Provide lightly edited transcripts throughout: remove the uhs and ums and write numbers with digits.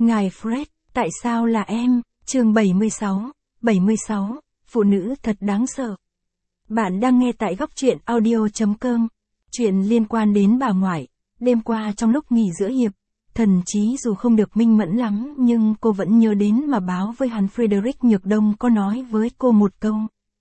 Ngài Fred, tại sao là em? Chương 76, phụ nữ thật đáng sợ. Bạn đang nghe tại góc truyện audio.com. Chuyện liên quan đến bà ngoại. Đêm qua trong lúc nghỉ giữa hiệp, thần trí dù không được minh mẫn lắm nhưng cô vẫn nhớ đến mà báo với hắn Frederick Nhược Đông có nói với cô một câu.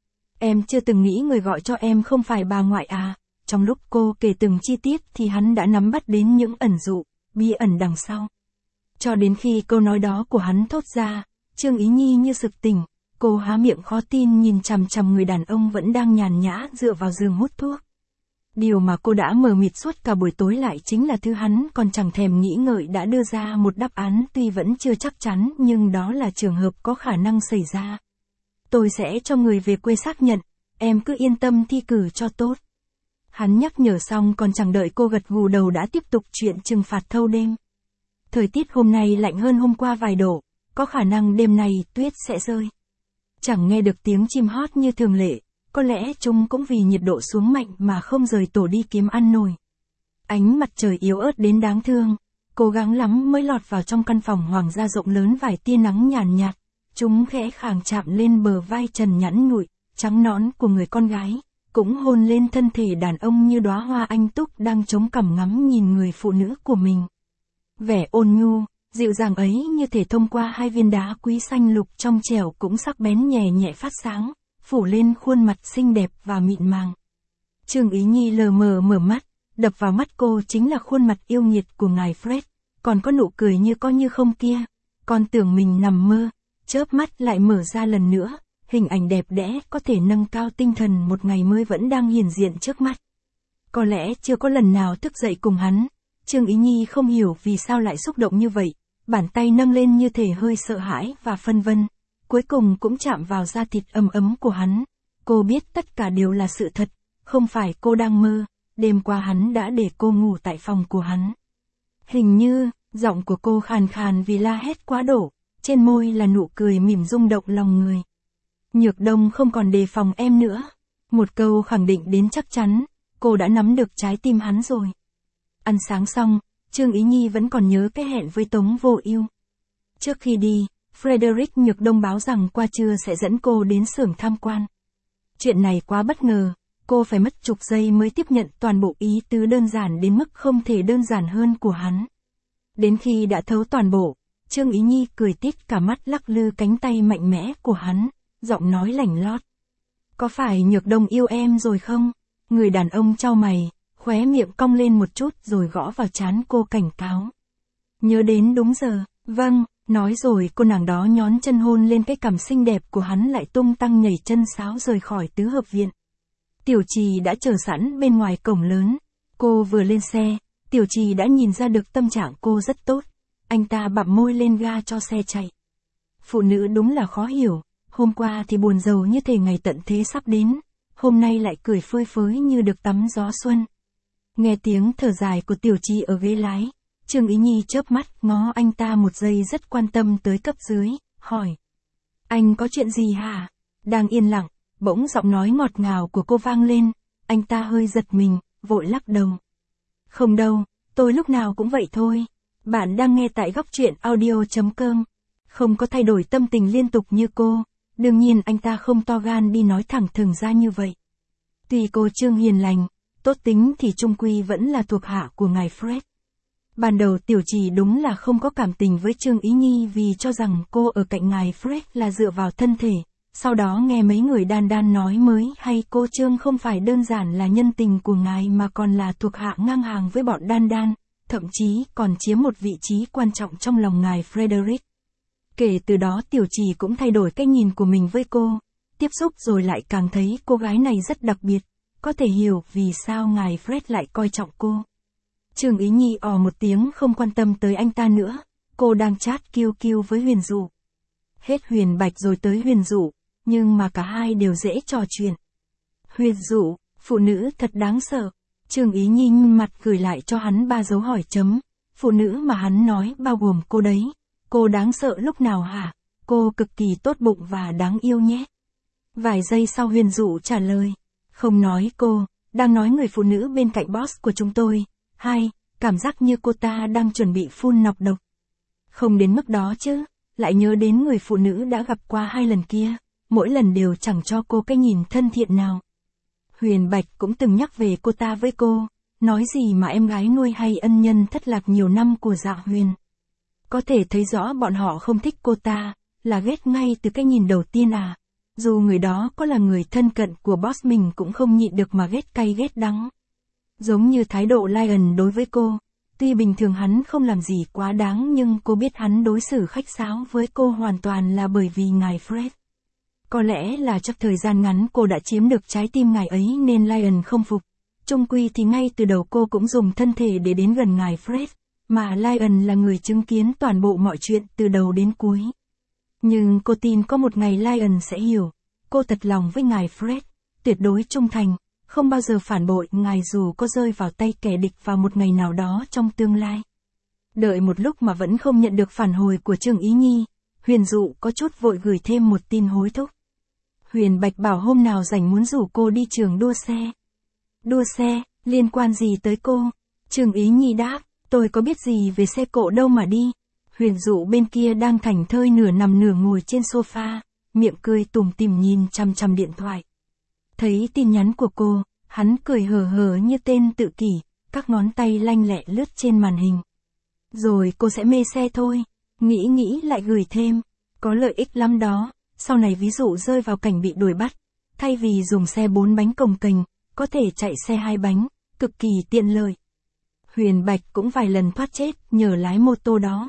Em chưa từng nghĩ người gọi cho em không phải bà ngoại à? Trong lúc cô kể từng chi tiết thì hắn đã nắm bắt đến những ẩn dụ, bí ẩn đằng sau. Cho đến khi câu nói đó của hắn thốt ra, Trương Ý Nhi như sực tỉnh, cô há miệng khó tin nhìn chằm chằm người đàn ông vẫn đang nhàn nhã dựa vào giường hút thuốc. Điều mà cô đã mờ mịt suốt cả buổi tối lại chính là thứ hắn còn chẳng thèm nghĩ ngợi đã đưa ra một đáp án tuy vẫn chưa chắc chắn nhưng đó là trường hợp có khả năng xảy ra. Tôi sẽ cho người về quê xác nhận, em cứ yên tâm thi cử cho tốt. Hắn nhắc nhở xong còn chẳng đợi cô gật gù đầu đã tiếp tục chuyện trừng phạt thâu đêm. Thời tiết hôm nay lạnh hơn hôm qua vài độ, có khả năng đêm nay tuyết sẽ rơi. Chẳng nghe được tiếng chim hót như thường lệ, có lẽ chúng cũng vì nhiệt độ xuống mạnh mà không rời tổ đi kiếm ăn nổi. Ánh mặt trời yếu ớt đến đáng thương, cố gắng lắm mới lọt vào trong căn phòng hoàng gia rộng lớn vài tia nắng nhàn nhạt, chúng khẽ khàng chạm lên bờ vai trần nhẵn nhụi, trắng nõn của người con gái, cũng hôn lên thân thể đàn ông như đóa hoa anh túc đang chống cằm ngắm nhìn người phụ nữ của mình. Vẻ ôn nhu, dịu dàng ấy như thể thông qua hai viên đá quý xanh lục trong trẻo cũng sắc bén nhẹ nhẹ phát sáng, phủ lên khuôn mặt xinh đẹp và mịn màng. Trương Ý Nhi lờ mờ mở mắt, đập vào mắt cô chính là khuôn mặt yêu nghiệt của ngài Fred, còn có nụ cười như có như không kia. Con tưởng mình nằm mơ, chớp mắt lại mở ra lần nữa, hình ảnh đẹp đẽ có thể nâng cao tinh thần một ngày mới vẫn đang hiển diện trước mắt. Có lẽ chưa có lần nào thức dậy cùng hắn, Trương Ý Nhi không hiểu vì sao lại xúc động như vậy, bàn tay nâng lên như thể hơi sợ hãi và phân vân, cuối cùng cũng chạm vào da thịt ấm ấm của hắn. Cô biết tất cả đều là sự thật, không phải cô đang mơ, đêm qua hắn đã để cô ngủ tại phòng của hắn. Hình như, giọng của cô khàn khàn vì la hét quá độ, trên môi là nụ cười mỉm rung động lòng người. Nhược Đông không còn đề phòng em nữa. Một câu khẳng định đến chắc chắn, cô đã nắm được trái tim hắn rồi. Ăn sáng xong, Trương Ý Nhi vẫn còn nhớ cái hẹn với Tống Vô Ưu. Trước khi đi, Frederick Nhược Đông báo rằng qua trưa sẽ dẫn cô đến xưởng tham quan. Chuyện này quá bất ngờ, cô phải mất chục giây mới tiếp nhận toàn bộ ý tứ đơn giản đến mức không thể đơn giản hơn của hắn. Đến khi đã thấu toàn bộ, Trương Ý Nhi cười tít cả mắt lắc lư cánh tay mạnh mẽ của hắn, giọng nói lảnh lót. Có phải Nhược Đông yêu em rồi không? Người đàn ông chau mày, khóe miệng cong lên một chút rồi gõ vào trán cô cảnh cáo. Nhớ đến đúng giờ, vâng, nói rồi cô nàng đó nhón chân hôn lên cái cằm xinh đẹp của hắn lại tung tăng nhảy chân sáo rời khỏi tứ hợp viện. Tiểu Trì đã chờ sẵn bên ngoài cổng lớn, cô vừa lên xe, Tiểu Trì đã nhìn ra được tâm trạng cô rất tốt, anh ta bặm môi lên ga cho xe chạy. Phụ nữ đúng là khó hiểu, hôm qua thì buồn rầu như thể ngày tận thế sắp đến, hôm nay lại cười phơi phới như được tắm gió xuân. Nghe tiếng thở dài của Tiểu Trì ở ghế lái, Trương Ý Nhi chớp mắt ngó anh ta một giây rất quan tâm tới cấp dưới, hỏi. Anh có chuyện gì hả? Đang yên lặng, bỗng giọng nói ngọt ngào của cô vang lên, anh ta hơi giật mình, vội lắc đầu. Không đâu, tôi lúc nào cũng vậy thôi. Bạn đang nghe tại góc truyện audio.com. Không có thay đổi tâm tình liên tục như cô, đương nhiên anh ta không to gan đi nói thẳng thừng ra như vậy. Tuy cô Trương hiền lành, tốt tính thì chung quy vẫn là thuộc hạ của ngài Fred. Ban đầu Tiểu Trì đúng là không có cảm tình với Trương Ý Nhi vì cho rằng cô ở cạnh ngài Fred là dựa vào thân thể, sau đó nghe mấy người đan đan nói mới hay cô Trương không phải đơn giản là nhân tình của ngài mà còn là thuộc hạ ngang hàng với bọn đan đan, thậm chí còn chiếm một vị trí quan trọng trong lòng ngài Frederick. Kể từ đó Tiểu Trì cũng thay đổi cách nhìn của mình với cô, tiếp xúc rồi lại càng thấy cô gái này rất đặc biệt, có thể hiểu vì sao ngài Fred lại coi trọng cô. Trương Ý Nhi một tiếng không quan tâm tới anh ta nữa, cô đang chat kiêu kiêu với Huyền Dụ. Hết Huyền Bạch rồi tới Huyền Dụ, nhưng mà cả hai đều dễ trò chuyện. Huyền Dụ, phụ nữ thật đáng sợ. Trương Ý Nhi mặt gửi lại cho hắn 3 dấu hỏi chấm. Phụ nữ mà hắn nói bao gồm cô đấy. Cô đáng sợ lúc nào hả? Cô cực kỳ tốt bụng và đáng yêu nhé. Vài giây sau Huyền Dụ trả lời. Không nói cô, đang nói người phụ nữ bên cạnh boss của chúng tôi. Cảm giác như cô ta đang chuẩn bị phun nọc độc. Không đến mức đó chứ, lại nhớ đến người phụ nữ đã gặp qua 2 lần kia, mỗi lần đều chẳng cho cô cái nhìn thân thiện nào. Huyền Bạch cũng từng nhắc về cô ta với cô, nói gì mà em gái nuôi hay ân nhân thất lạc nhiều năm của Dạ Huyền. Có thể thấy rõ bọn họ không thích cô ta, là ghét ngay từ cái nhìn đầu tiên à. Dù người đó có là người thân cận của boss mình cũng không nhịn được mà ghét cay ghét đắng. Giống như thái độ Lion đối với cô, tuy bình thường hắn không làm gì quá đáng nhưng cô biết hắn đối xử khách sáo với cô hoàn toàn là bởi vì ngài Fred. Có lẽ là trong thời gian ngắn cô đã chiếm được trái tim ngài ấy nên Lion không phục. Chung quy thì ngay từ đầu cô cũng dùng thân thể để đến gần ngài Fred, mà Lion là người chứng kiến toàn bộ mọi chuyện từ đầu đến cuối. Nhưng cô tin có một ngày Lion sẽ hiểu, cô thật lòng với ngài Fred, tuyệt đối trung thành, không bao giờ phản bội ngài dù có rơi vào tay kẻ địch vào một ngày nào đó trong tương lai. Đợi một lúc mà vẫn không nhận được phản hồi của Trương Ý Nhi, Huyền Dụ có chút vội gửi thêm một tin hối thúc. Huyền Bạch bảo hôm nào rảnh muốn rủ cô đi trường đua xe. Đua xe, liên quan gì tới cô? Trương Ý Nhi đáp, tôi có biết gì về xe cộ đâu mà đi. Huyền Dụ bên kia đang thảnh thơi nửa nằm nửa ngồi trên sofa, miệng cười tủm tỉm nhìn chằm chằm điện thoại. Thấy tin nhắn của cô, hắn cười hờ hờ như tên tự kỷ, các ngón tay lanh lẹ lướt trên màn hình. Rồi cô sẽ mê xe thôi, nghĩ lại gửi thêm, có lợi ích lắm đó, sau này ví dụ rơi vào cảnh bị đuổi bắt, thay vì dùng xe 4 bánh cồng kềnh, có thể chạy xe 2 bánh, cực kỳ tiện lợi. Huyền Bạch cũng vài lần thoát chết nhờ lái mô tô đó.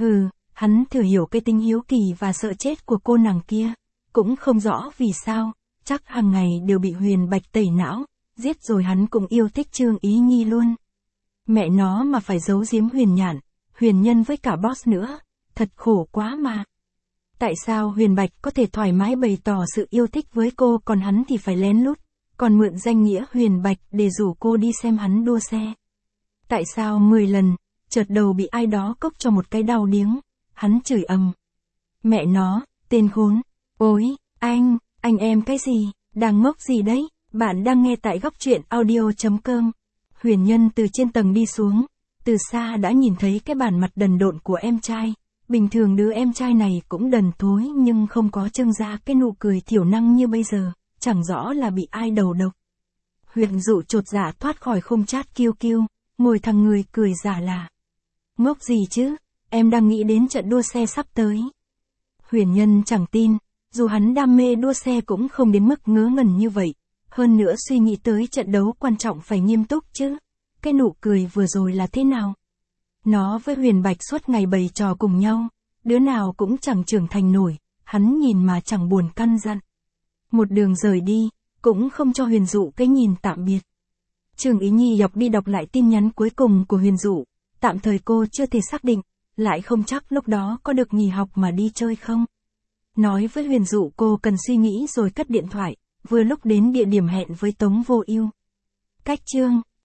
Hắn thừa hiểu cái tính hiếu kỳ và sợ chết của cô nàng kia, cũng không rõ vì sao, chắc hàng ngày đều bị Huyền Bạch tẩy não, giết rồi hắn cũng yêu thích Trương Ý Nhi luôn. Mẹ nó mà phải giấu giếm Huyền Nhạn, Huyền Nhân với cả boss nữa, thật khổ quá mà. Tại sao Huyền Bạch có thể thoải mái bày tỏ sự yêu thích với cô còn hắn thì phải lén lút, còn mượn danh nghĩa Huyền Bạch để rủ cô đi xem hắn đua xe? Tại sao 10 lần, chợt đầu bị ai đó cốc cho một cái đau điếng, hắn chửi ầm. Mẹ nó, tên khốn, ôi, anh em cái gì, đang ngốc gì đấy, bạn đang nghe tại góc truyện audio.com. Huyền Nhân từ trên tầng đi xuống, từ xa đã nhìn thấy cái bản mặt đần độn của em trai. Bình thường đứa em trai này cũng đần thối nhưng không có trưng ra cái nụ cười thiểu năng như bây giờ, chẳng rõ là bị ai đầu độc. Huyền Dụ chột dạ thoát khỏi khung chat kiêu kiêu, ngồi thằng người cười giả là. Ngốc gì chứ, em đang nghĩ đến trận đua xe sắp tới. Huyền Nhân chẳng tin, dù hắn đam mê đua xe cũng không đến mức ngớ ngẩn như vậy, hơn nữa suy nghĩ tới trận đấu quan trọng phải nghiêm túc chứ. Cái nụ cười vừa rồi là thế nào? Nó với Huyền Bạch suốt ngày bày trò cùng nhau, đứa nào cũng chẳng trưởng thành nổi, hắn nhìn mà chẳng buồn căn dặn. Một đường rời đi, cũng không cho Huyền Dụ cái nhìn tạm biệt. Trương Ý Nhi đọc đi đọc lại tin nhắn cuối cùng của Huyền Dụ, tạm thời cô chưa thể xác định, lại không chắc lúc đó có được nghỉ học mà đi chơi không. Nói với Huyền Dụ cô cần suy nghĩ rồi cất điện thoại, vừa lúc đến địa điểm hẹn với Tống Vô Ưu. Cách chương